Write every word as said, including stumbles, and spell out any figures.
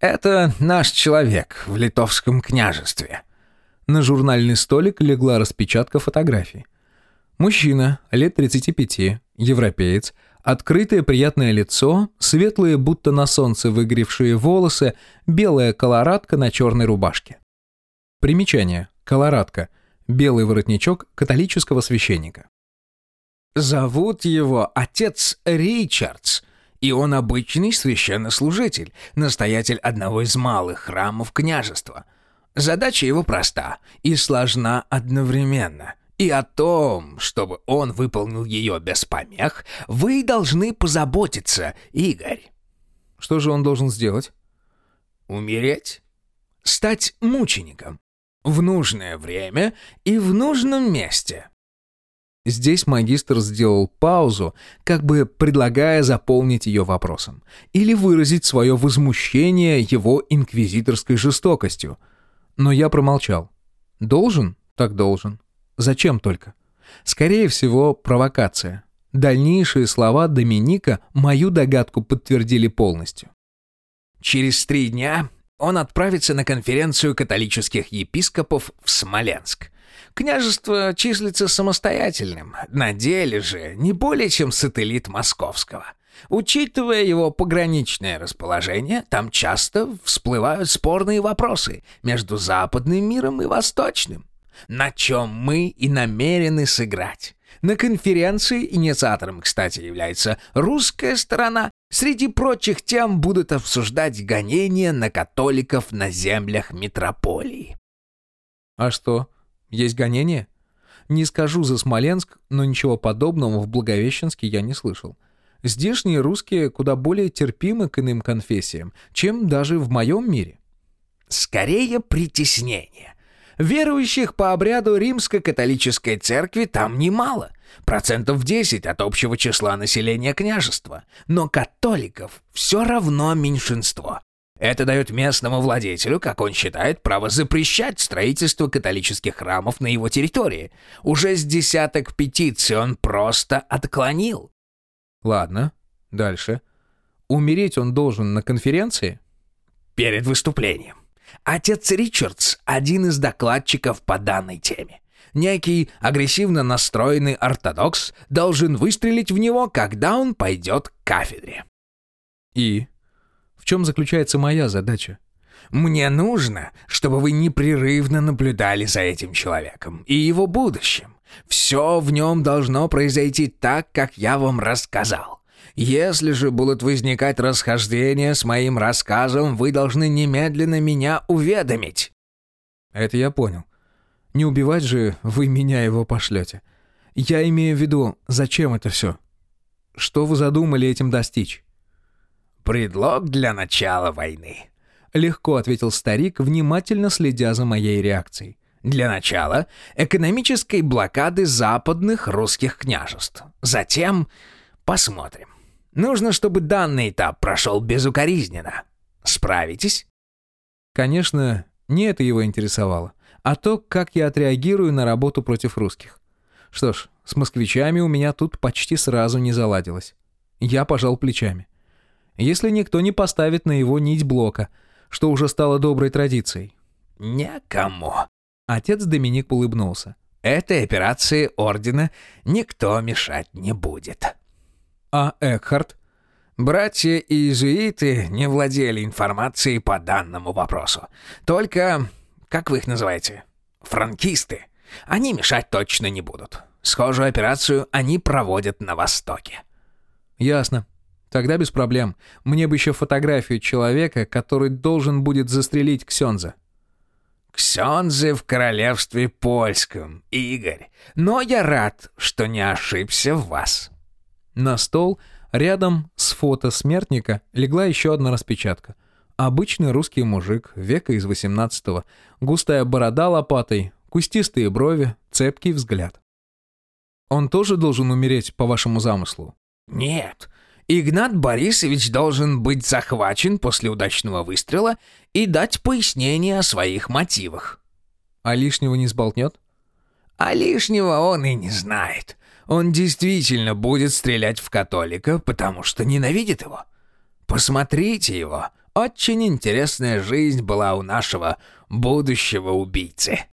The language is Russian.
Это наш человек в Литовском княжестве». На журнальный столик легла распечатка фотографий. Мужчина, лет тридцати пяти, европеец, открытое приятное лицо, светлые, будто на солнце выгоревшие волосы, белая колорадка на черной рубашке. Примечание. Колорадка. Белый воротничок католического священника. Зовут его отец Ричардс, и он обычный священнослужитель, настоятель одного из малых храмов княжества. Задача его проста и сложна одновременно. И о том, чтобы он выполнил ее без помех, вы должны позаботиться, Игорь. Что же он должен сделать? Умереть. Стать мучеником. В нужное время и в нужном месте. Здесь магистр сделал паузу, как бы предлагая заполнить ее вопросом. Или выразить свое возмущение его инквизиторской жестокостью. Но я промолчал. Должен? Так должен. Зачем только? Скорее всего, провокация. Дальнейшие слова Доминика мою догадку подтвердили полностью. Через три дня он отправится на конференцию католических епископов в Смоленск. Княжество числится самостоятельным, на деле же не более чем сателлит московского. Учитывая его пограничное расположение, там часто всплывают спорные вопросы между западным миром и восточным. На чем мы и намерены сыграть. На конференции инициатором, кстати, является русская сторона. Среди прочих тем будут обсуждать гонения на католиков на землях метрополии. А что, есть гонения? Не скажу за Смоленск, но ничего подобного в Благовещенске я не слышал. Здешние русские куда более терпимы к иным конфессиям, чем даже в моем мире. Скорее притеснение. Верующих по обряду римско-католической церкви там немало, процентов десять от общего числа населения княжества, но католиков все равно меньшинство. Это дает местному владетелю, как он считает, право запрещать строительство католических храмов на его территории. Уже с десяток петиций он просто отклонил. Ладно, дальше. Умереть он должен на конференции? Перед выступлением. Отец Ричардс – один из докладчиков по данной теме. Некий агрессивно настроенный ортодокс должен выстрелить в него, когда он пойдет к кафедре. И в чем заключается моя задача? Мне нужно, чтобы вы непрерывно наблюдали за этим человеком и его будущим. Все в нем должно произойти так, как я вам рассказал. Если же будут возникать расхождения с моим рассказом, вы должны немедленно меня уведомить». «Это я понял. Не убивать же вы меня его пошлете. Я имею в виду, зачем это все? Что вы задумали этим достичь?» «Предлог для начала войны», — легко ответил старик, внимательно следя за моей реакцией. «Для начала экономической блокады западных русских княжеств. Затем посмотрим. Нужно, чтобы данный этап прошел безукоризненно. Справитесь?» Конечно, не это его интересовало, а то, как я отреагирую на работу против русских. Что ж, с москвичами у меня тут почти сразу не заладилось. Я пожал плечами. Если никто не поставит на его нить блока, что уже стало доброй традицией. «Некому». Отец Доминик улыбнулся. «Этой операции ордена никто мешать не будет». А Экхарт? Братья иезуиты не владели информацией по данному вопросу. Только, как вы их называете, франкисты. Они мешать точно не будут. Схожую операцию они проводят на Востоке. Ясно. Тогда без проблем. Мне бы еще фотографию человека, который должен будет застрелить Ксенза. Ксензы в королевстве польском, Игорь. Но я рад, что не ошибся в вас. На стол, рядом с фото смертника, легла еще одна распечатка. Обычный русский мужик, века из восемнадцатого, густая борода лопатой, кустистые брови, цепкий взгляд. Он тоже должен умереть по вашему замыслу? Нет. Игнат Борисович должен быть захвачен после удачного выстрела и дать пояснение о своих мотивах. А лишнего не сболтнет? А лишнего он и не знает. Он действительно будет стрелять в католика, потому что ненавидит его. Посмотрите его. Очень интересная жизнь была у нашего будущего убийцы.